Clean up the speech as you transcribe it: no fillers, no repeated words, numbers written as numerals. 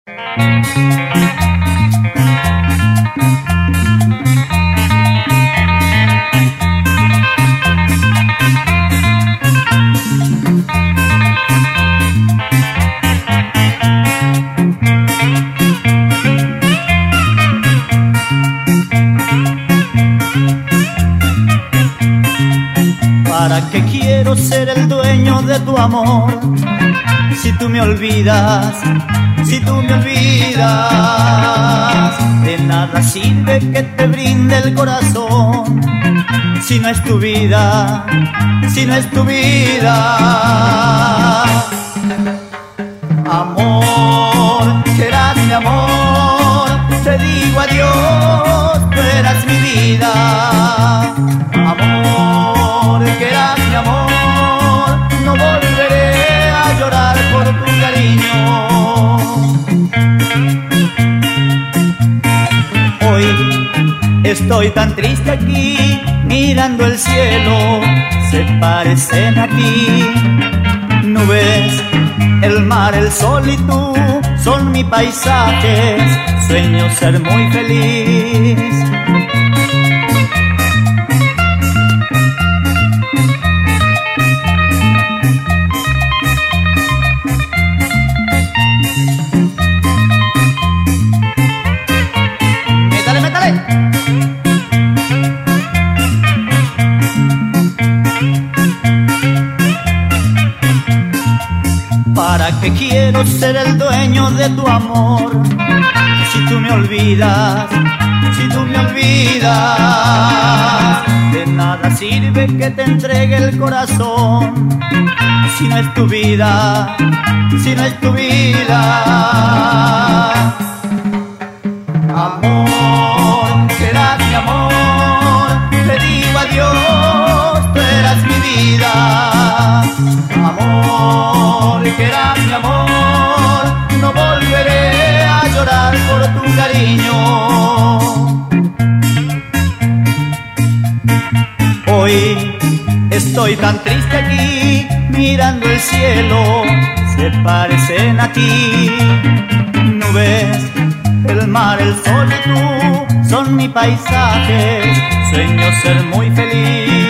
¿Para qué quiero ser el dueño de tu amor? Si tú me olvidas, si tú me olvidas, de nada sirve que te brinde el corazón. Si no es tu vida, si no es tu vida. Amor, serás mi amor, te digo adiós, tú eras mi vida. Amor, que eras mi amor, no volveré a llorar por tu cariño. Hoy estoy tan triste aquí, mirando el cielo, se parecen a ti. Nubes, el mar, el sol y tú son mi paisaje, sueño ser muy feliz. ¡Métale, métale! ¿Para qué quiero ser el dueño de tu amor? Si tú me olvidas, si tú me olvidas, de nada sirve que te entregue el corazón. Si no es tu vida, si no es tu vida. Amor, serás mi amor, te digo adiós, tú eras mi vida. Amor, que eras mi amor, no volveré a llorar por tu cariño. Hoy estoy tan triste aquí, mirando el cielo, se parecen a ti. Nubes, el mar, el sol y tú son mi paisaje, sueño ser muy feliz.